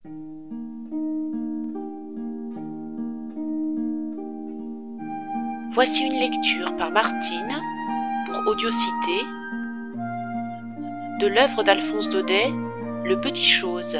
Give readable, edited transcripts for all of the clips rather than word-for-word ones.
Voici une lecture par Martine pour Audiocité de l'œuvre d'Alphonse Daudet, Le Petit Chose.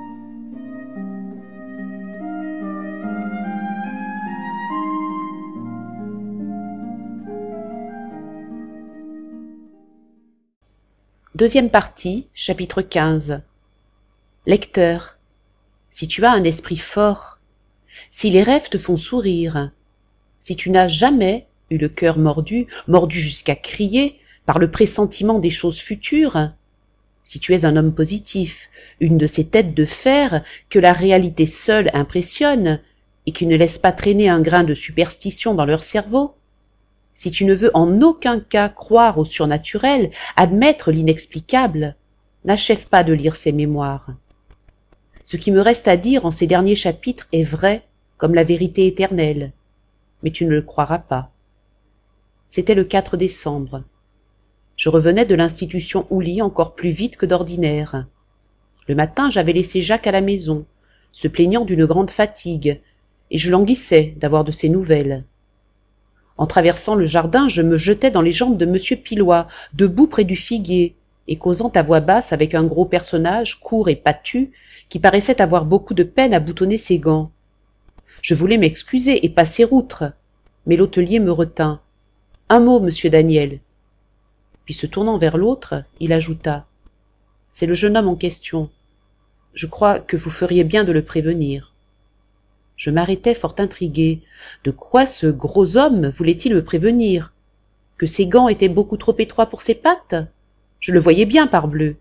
Deuxième partie, chapitre 15. Lecteur, si tu as un esprit fort, si les rêves te font sourire, si tu n'as jamais eu le cœur mordu jusqu'à crier par le pressentiment des choses futures, si tu es un homme positif, une de ces têtes de fer que la réalité seule impressionne et qui ne laissent pas traîner un grain de superstition dans leur cerveau, si tu ne veux en aucun cas croire au surnaturel, admettre l'inexplicable, n'achève pas de lire ces mémoires. Ce qui me reste à dire en ces derniers chapitres est vrai comme la vérité éternelle, mais tu ne le croiras pas. C'était le 4 décembre. Je revenais de l'institution Houli encore plus vite que d'ordinaire. Le matin, j'avais laissé Jacques à la maison, se plaignant d'une grande fatigue, et je languissais d'avoir de ses nouvelles. En traversant le jardin, je me jetais dans les jambes de monsieur Pilois, debout près du figuier, et causant à voix basse avec un gros personnage, court et patu, qui paraissait avoir beaucoup de peine à boutonner ses gants. Je voulais m'excuser et passer outre, mais l'hôtelier me retint. « Un mot, monsieur Daniel. » Puis se tournant vers l'autre, il ajouta. « C'est le jeune homme en question. Je crois que vous feriez bien de le prévenir. » Je m'arrêtai fort intrigué. De quoi ce gros homme voulait-il me prévenir? Que ses gants étaient beaucoup trop étroits pour ses pattes? Je le voyais bien, parbleu.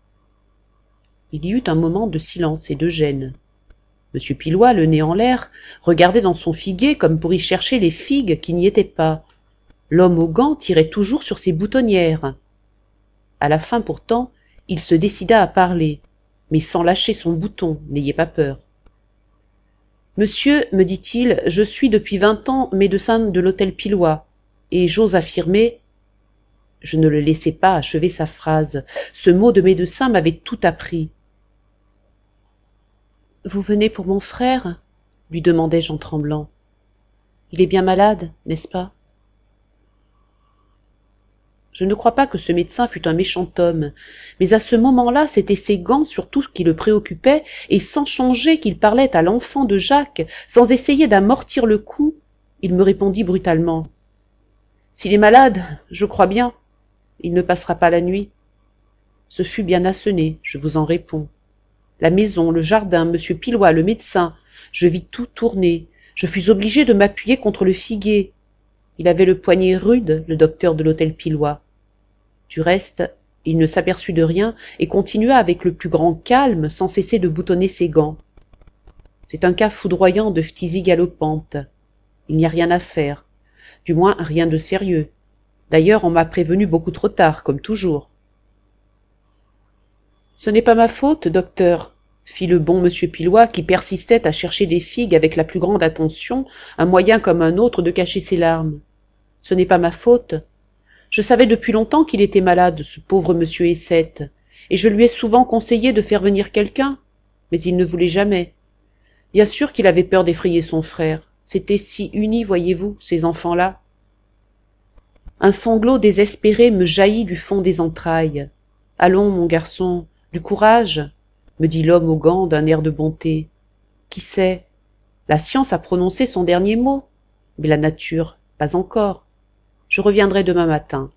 Il y eut un moment de silence et de gêne. Monsieur Pilois, le nez en l'air, regardait dans son figuier comme pour y chercher les figues qui n'y étaient pas. L'homme aux gants tirait toujours sur ses boutonnières. À la fin, pourtant, il se décida à parler, mais sans lâcher son bouton, n'ayez pas peur. « Monsieur, me dit-il, je suis depuis 20 ans médecin de l'hôtel Pilois, et j'ose affirmer… » Je ne le laissai pas achever sa phrase. Ce mot de médecin m'avait tout appris. « Vous venez pour mon frère ?» lui demandai-je en tremblant. « Il est bien malade, n'est-ce pas ?» Je ne crois pas que ce médecin fût un méchant homme, mais à ce moment-là, c'étaient ses gants surtout qui le préoccupaient, et sans changer qu'il parlait à l'enfant de Jacques, sans essayer d'amortir le coup, il me répondit brutalement. « S'il est malade, je crois bien, il ne passera pas la nuit. » Ce fut bien assené, je vous en réponds. La maison, le jardin, monsieur Pilois, le médecin, je vis tout tourner. Je fus obligé de m'appuyer contre le figuier. Il avait le poignet rude, le docteur de l'hôtel Pilois. Du reste, il ne s'aperçut de rien et continua avec le plus grand calme sans cesser de boutonner ses gants. C'est un cas foudroyant de phtisie galopante. Il n'y a rien à faire, du moins rien de sérieux. D'ailleurs, on m'a prévenu beaucoup trop tard, comme toujours. « Ce n'est pas ma faute, docteur, » fit le bon monsieur Pilois qui persistait à chercher des figues avec la plus grande attention, un moyen comme un autre de cacher ses larmes. « Ce n'est pas ma faute. Je savais depuis longtemps qu'il était malade, ce pauvre monsieur Essette, et je lui ai souvent conseillé de faire venir quelqu'un, mais il ne voulait jamais. Bien sûr qu'il avait peur d'effrayer son frère. C'étaient si unis, voyez-vous, ces enfants-là. » Un sanglot désespéré me jaillit du fond des entrailles. « Allons, mon garçon, du courage, » me dit l'homme aux gants d'un air de bonté. Qui sait? La science a prononcé son dernier mot, mais la nature, pas encore. Je reviendrai demain matin.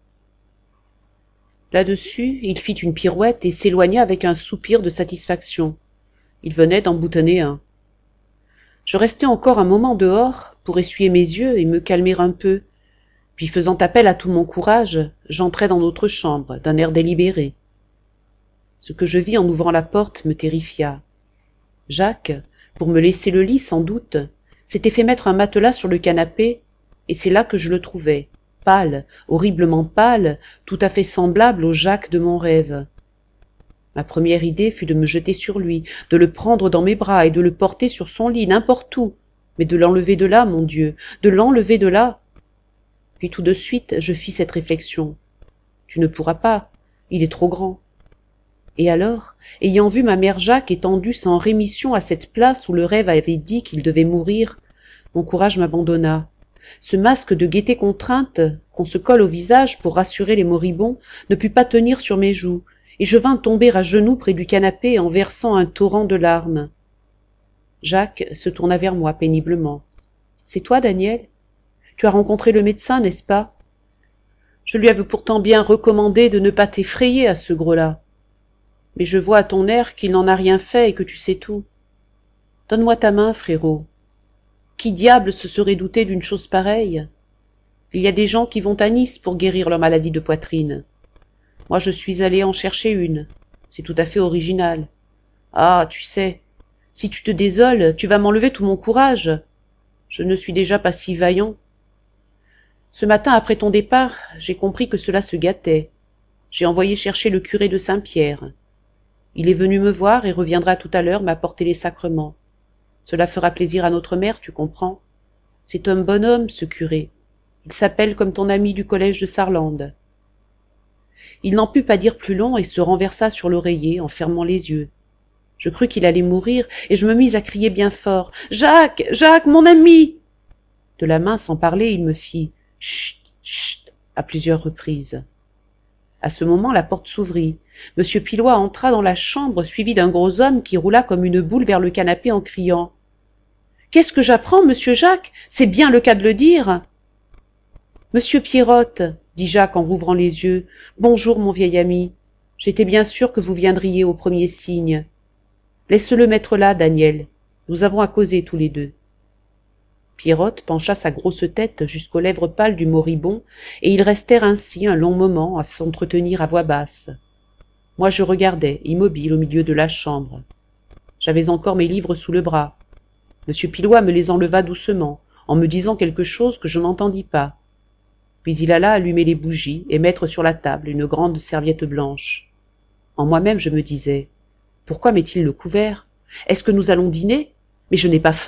Là-dessus, il fit une pirouette et s'éloigna avec un soupir de satisfaction. Il venait d'en boutonner un. Je restai encore un moment dehors pour essuyer mes yeux et me calmer un peu, puis faisant appel à tout mon courage, j'entrai dans notre chambre d'un air délibéré. Ce que je vis en ouvrant la porte me terrifia. Jacques, pour me laisser le lit sans doute, s'était fait mettre un matelas sur le canapé, et c'est là que je le trouvai, pâle, horriblement pâle, tout à fait semblable au Jacques de mon rêve. Ma première idée fut de me jeter sur lui, de le prendre dans mes bras et de le porter sur son lit, n'importe où, mais de l'enlever de là, mon Dieu, de l'enlever de là. Puis tout de suite je fis cette réflexion. Tu ne pourras pas, il est trop grand. Et alors, ayant vu ma mère Jacques étendue sans rémission à cette place où le rêve avait dit qu'il devait mourir, mon courage m'abandonna. Ce masque de gaieté contrainte qu'on se colle au visage pour rassurer les moribonds ne put pas tenir sur mes joues, et je vins tomber à genoux près du canapé en versant un torrent de larmes. Jacques se tourna vers moi péniblement. « C'est toi, Daniel ? Tu as rencontré le médecin, n'est-ce pas ? Je lui avais pourtant bien recommandé de ne pas t'effrayer à ce gros-là. Mais je vois à ton air qu'il n'en a rien fait et que tu sais tout. Donne-moi ta main, frérot. Qui diable se serait douté d'une chose pareille ? Il y a des gens qui vont à Nice pour guérir leur maladie de poitrine. Moi, je suis allé en chercher une. C'est tout à fait original. Ah, tu sais, si tu te désoles, tu vas m'enlever tout mon courage. Je ne suis déjà pas si vaillant. Ce matin, après ton départ, j'ai compris que cela se gâtait. J'ai envoyé chercher le curé de Saint-Pierre. Il est venu me voir et reviendra tout à l'heure m'apporter les sacrements. Cela fera plaisir à notre mère, tu comprends. C'est un bon homme, ce curé. Il s'appelle comme ton ami du collège de Sarlande. Il n'en put pas dire plus long et se renversa sur l'oreiller en fermant les yeux. Je crus qu'il allait mourir et je me mis à crier bien fort. « Jacques, Jacques, mon ami !» De la main, sans parler, il me fit « Chut, chut !» à plusieurs reprises. À ce moment, la porte s'ouvrit. Monsieur Pilois entra dans la chambre, suivi d'un gros homme qui roula comme une boule vers le canapé en criant « Qu'est-ce que j'apprends, monsieur Jacques ? C'est bien le cas de le dire !»« Monsieur Pierrotte, » dit Jacques en rouvrant les yeux, « bonjour, mon vieil ami. J'étais bien sûr que vous viendriez au premier signe. Laisse-le mettre là, Daniel. Nous avons à causer tous les deux. » Pierrotte pencha sa grosse tête jusqu'aux lèvres pâles du moribond, et ils restèrent ainsi un long moment à s'entretenir à voix basse. Moi je regardais, immobile au milieu de la chambre. J'avais encore mes livres sous le bras. Monsieur Pilois me les enleva doucement, en me disant quelque chose que je n'entendis pas. Puis il alla allumer les bougies et mettre sur la table une grande serviette blanche. En moi-même je me disais « Pourquoi met-il le couvert ? Est-ce que nous allons dîner ? Mais je n'ai pas faim !»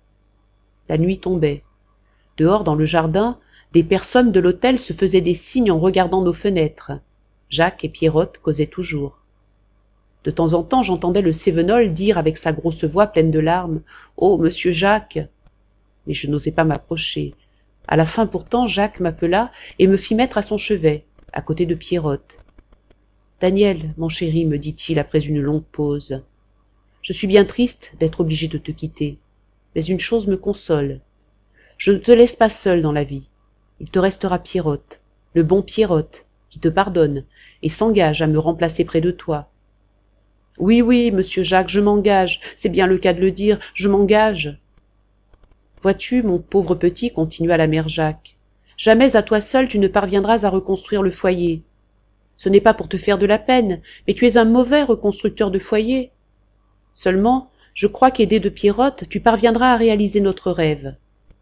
La nuit tombait. Dehors, dans le jardin, des personnes de l'hôtel se faisaient des signes en regardant nos fenêtres. Jacques et Pierrotte causaient toujours. De temps en temps, j'entendais le Cévenol dire avec sa grosse voix pleine de larmes « Oh, monsieur Jacques !» Mais je n'osais pas m'approcher. À la fin pourtant, Jacques m'appela et me fit mettre à son chevet, à côté de Pierrotte. « Daniel, mon chéri, me dit-il après une longue pause, je suis bien triste d'être obligé de te quitter. Mais une chose me console. Je ne te laisse pas seul dans la vie. Il te restera Pierrotte, le bon Pierrotte, qui te pardonne et s'engage à me remplacer près de toi. Oui, oui, monsieur Jacques, je m'engage, c'est bien le cas de le dire, je m'engage. Vois-tu, mon pauvre petit, continua la mère Jacques, jamais à toi seul tu ne parviendras à reconstruire le foyer. Ce n'est pas pour te faire de la peine, mais tu es un mauvais reconstructeur de foyer. Seulement, je crois qu'aidé de Pierrotte, tu parviendras à réaliser notre rêve.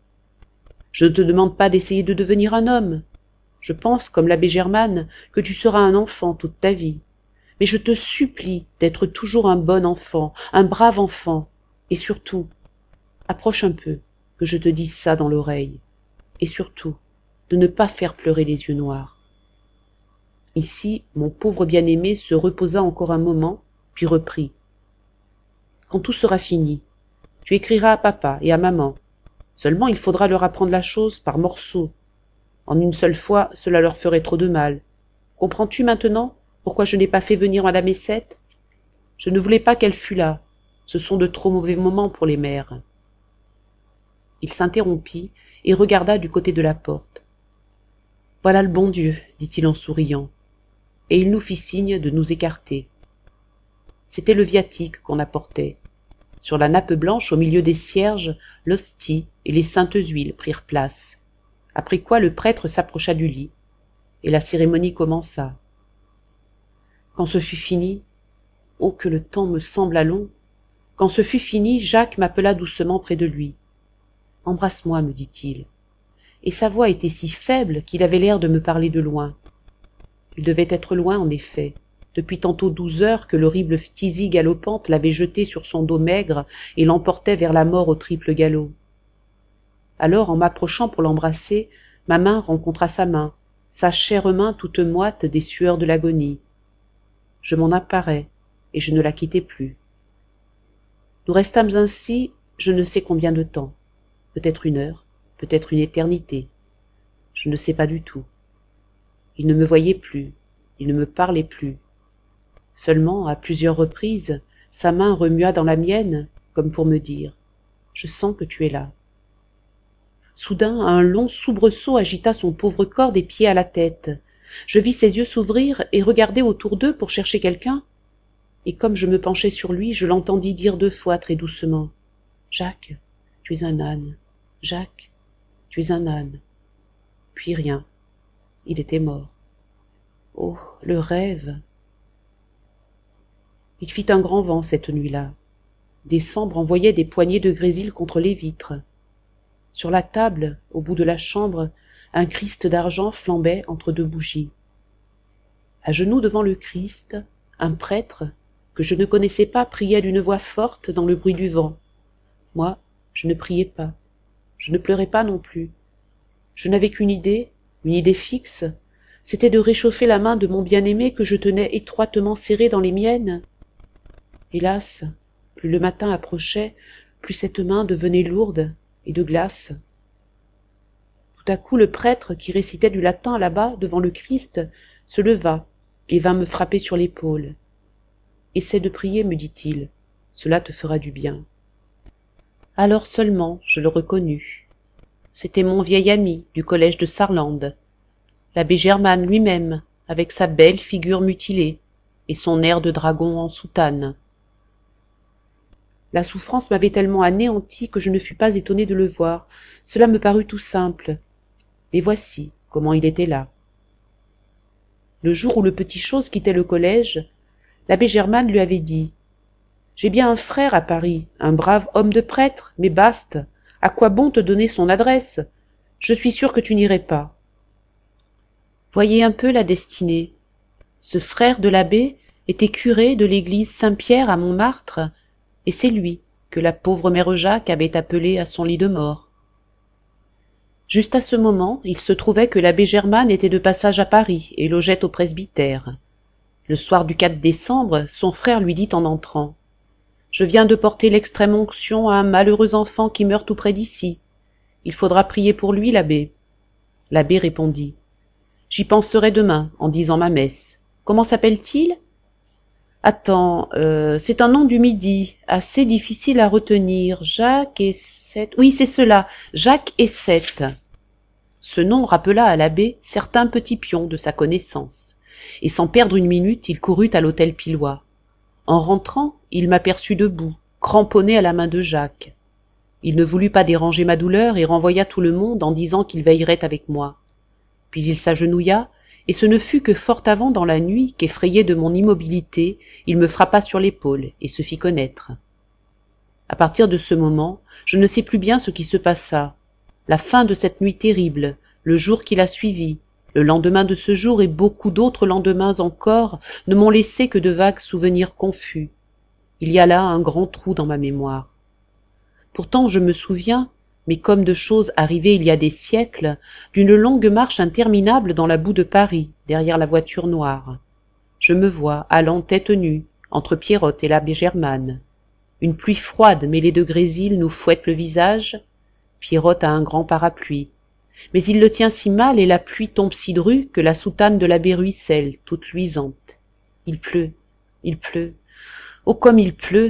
Je ne te demande pas d'essayer de devenir un homme. Je pense, comme l'abbé Germane, que tu seras un enfant toute ta vie. Mais je te supplie d'être toujours un bon enfant, un brave enfant, et surtout, approche un peu, que je te dise ça dans l'oreille, et surtout, de ne pas faire pleurer les yeux noirs. Ici, mon pauvre bien-aimé se reposa encore un moment, puis reprit. Quand tout sera fini, tu écriras à papa et à maman. Seulement, il faudra leur apprendre la chose par morceaux. En une seule fois, cela leur ferait trop de mal. Comprends-tu maintenant pourquoi je n'ai pas fait venir madame Essette ? Je ne voulais pas qu'elle fût là. Ce sont de trop mauvais moments pour les mères. Il s'interrompit et regarda du côté de la porte. Voilà le bon Dieu, dit-il en souriant, et il nous fit signe de nous écarter. C'était le viatique qu'on apportait. Sur la nappe blanche, au milieu des cierges, l'hostie et les saintes huiles prirent place, après quoi le prêtre s'approcha du lit, et la cérémonie commença. Quand ce fut fini, oh que le temps me sembla long, quand ce fut fini, Jacques m'appela doucement près de lui. « Embrasse-moi, me dit-il. » Et sa voix était si faible qu'il avait l'air de me parler de loin. Il devait être loin, en effet, depuis tantôt 12 heures que l'horrible phtisie galopante l'avait jeté sur son dos maigre et l'emportait vers la mort au triple galop. Alors, en m'approchant pour l'embrasser, ma main rencontra sa main, sa chère main toute moite des sueurs de l'agonie. Je m'en emparai, et je ne la quittai plus. Nous restâmes ainsi je ne sais combien de temps, peut-être 1 heure, peut-être une éternité, je ne sais pas du tout. Il ne me voyait plus, il ne me parlait plus. Seulement, à plusieurs reprises, sa main remua dans la mienne, comme pour me dire « Je sens que tu es là ». Soudain, un long soubresaut agita son pauvre corps des pieds à la tête. Je vis ses yeux s'ouvrir et regarder autour d'eux pour chercher quelqu'un. Et comme je me penchai sur lui, je l'entendis dire 2 fois très doucement « Jacques, tu es un âne. Jacques, tu es un âne. » Puis rien. Il était mort. Oh, le rêve! Il fit un grand vent cette nuit-là. Décembre envoyait des poignées de grésil contre les vitres. Sur la table, au bout de la chambre, un Christ d'argent flambait entre 2 bougies. À genoux devant le Christ, un prêtre, que je ne connaissais pas, priait d'une voix forte dans le bruit du vent. Moi, je ne priais pas. Je ne pleurais pas non plus. Je n'avais qu'une idée fixe, c'était de réchauffer la main de mon bien-aimé que je tenais étroitement serrée dans les miennes. Hélas, plus le matin approchait, plus cette main devenait lourde et de glace. Tout à coup, le prêtre, qui récitait du latin là-bas, devant le Christ, se leva et vint me frapper sur l'épaule. « Essaie de prier, me dit-il, cela te fera du bien. » Alors seulement je le reconnus. C'était mon vieil ami du collège de Sarlande, l'abbé Germane lui-même, avec sa belle figure mutilée et son air de dragon en soutane. La souffrance m'avait tellement anéanti que je ne fus pas étonné de le voir. Cela me parut tout simple. Mais voici comment il était là. Le jour où le petit chose quittait le collège, l'abbé Germane lui avait dit « J'ai bien un frère à Paris, un brave homme de prêtre, mais baste. À quoi bon te donner son adresse? Je suis sûr que tu n'irais pas. » Voyez un peu la destinée. Ce frère de l'abbé était curé de l'église Saint-Pierre à Montmartre, et c'est lui que la pauvre mère Jacques avait appelé à son lit de mort. Juste à ce moment, il se trouvait que l'abbé Germane était de passage à Paris et logeait au presbytère. Le soir du 4 décembre, son frère lui dit en entrant « Je viens de porter l'extrême onction à un malheureux enfant qui meurt tout près d'ici. Il faudra prier pour lui, l'abbé. » L'abbé répondit « J'y penserai demain, en disant ma messe. Comment s'appelle-t-il ? Attends, c'est un nom du Midi, assez difficile à retenir. Jacques et Seth. Oui, c'est cela, Jacques et Seth. » Ce nom rappela à l'abbé certains petits pions de sa connaissance, et sans perdre une minute, il courut à l'hôtel Pillois. En rentrant, il m'aperçut debout, cramponné à la main de Jacques. Il ne voulut pas déranger ma douleur et renvoya tout le monde en disant qu'il veillerait avec moi. Puis il s'agenouilla, et ce ne fut que fort avant dans la nuit qu'effrayé de mon immobilité, il me frappa sur l'épaule et se fit connaître. À partir de ce moment, je ne sais plus bien ce qui se passa. La fin de cette nuit terrible, le jour qui la suivit, le lendemain de ce jour et beaucoup d'autres lendemains encore ne m'ont laissé que de vagues souvenirs confus. Il y a là un grand trou dans ma mémoire. Pourtant je me souviens, mais comme de choses arrivées il y a des siècles, d'une longue marche interminable dans la boue de Paris, derrière la voiture noire. Je me vois, allant tête nue, entre Pierrotte et l'abbé Germane. Une pluie froide mêlée de grésil nous fouette le visage. Pierrotte a un grand parapluie. Mais il le tient si mal et la pluie tombe si drue que la soutane de l'abbé ruisselle, toute luisante. Il pleut, il pleut. Oh, comme il pleut!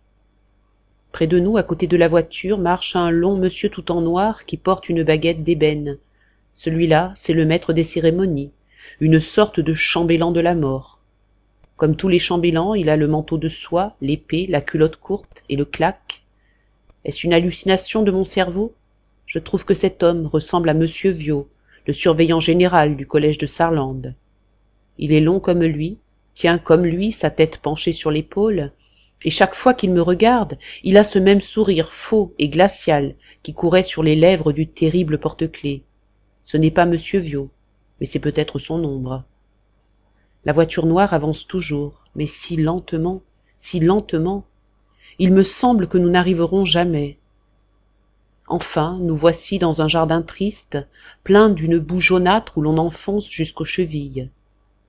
Près de nous, à côté de la voiture, marche un long monsieur tout en noir qui porte une baguette d'ébène. Celui-là, c'est le maître des cérémonies, une sorte de chambellan de la mort. Comme tous les chambellans, il a le manteau de soie, l'épée, la culotte courte et le claque. Est-ce une hallucination de mon cerveau? Je trouve que cet homme ressemble à monsieur Viaud, le surveillant général du collège de Sarlande. Il est long comme lui, tient comme lui sa tête penchée sur l'épaule, et chaque fois qu'il me regarde, il a ce même sourire faux et glacial qui courait sur les lèvres du terrible porte-clés. Ce n'est pas monsieur Viaud, mais c'est peut-être son ombre. La voiture noire avance toujours, mais si lentement, si lentement. Il me semble que nous n'arriverons jamais. Enfin, nous voici dans un jardin triste, plein d'une boue jaunâtre où l'on enfonce jusqu'aux chevilles.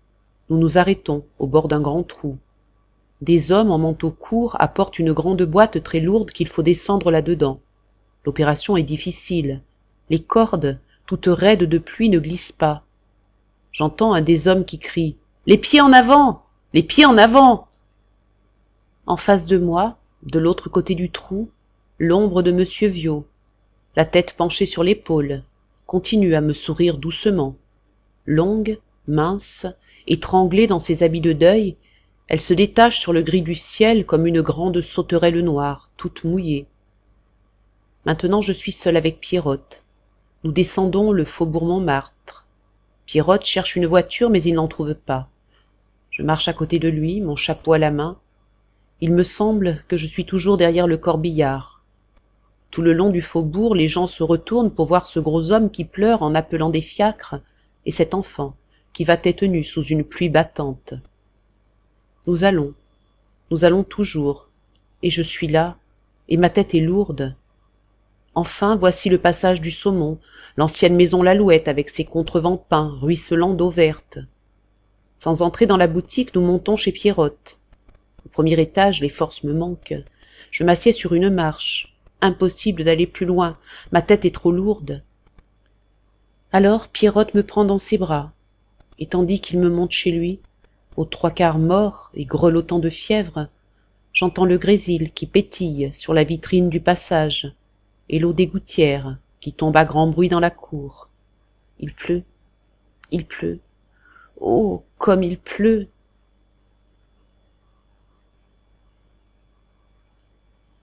Nous nous arrêtons au bord d'un grand trou. Des hommes en manteau court apportent une grande boîte très lourde qu'il faut descendre là-dedans. L'opération est difficile. Les cordes, toutes raides de pluie, ne glissent pas. J'entends un des hommes qui crie « Les pieds en avant! Les pieds en avant !» En face de moi, de l'autre côté du trou, l'ombre de Monsieur Viaud, la tête penchée sur l'épaule, continue à me sourire doucement. Longue, mince, étranglée dans ses habits de deuil, elle se détache sur le gris du ciel comme une grande sauterelle noire, toute mouillée. Maintenant je suis seule avec Pierrotte. Nous descendons le faubourg Montmartre. Pierrotte cherche une voiture, mais il n'en trouve pas. Je marche à côté de lui, mon chapeau à la main. Il me semble que je suis toujours derrière le corbillard. Tout le long du faubourg, les gens se retournent pour voir ce gros homme qui pleure en appelant des fiacres, et cet enfant qui va tête nue sous une pluie battante. Nous allons toujours, et je suis là, et ma tête est lourde. Enfin, voici le passage du Saumon, l'ancienne maison Lalouette avec ses contrevents peints, ruisselant d'eau verte. Sans entrer dans la boutique, nous montons chez Pierrotte. Au premier étage, les forces me manquent. Je m'assieds sur une marche. Impossible d'aller plus loin, ma tête est trop lourde. Alors Pierrotte me prend dans ses bras, et tandis qu'il me monte chez lui, aux trois quarts mort et grelottant de fièvre, j'entends le grésil qui pétille sur la vitrine du passage, et l'eau des gouttières qui tombe à grand bruit dans la cour. Il pleut, oh, comme il pleut!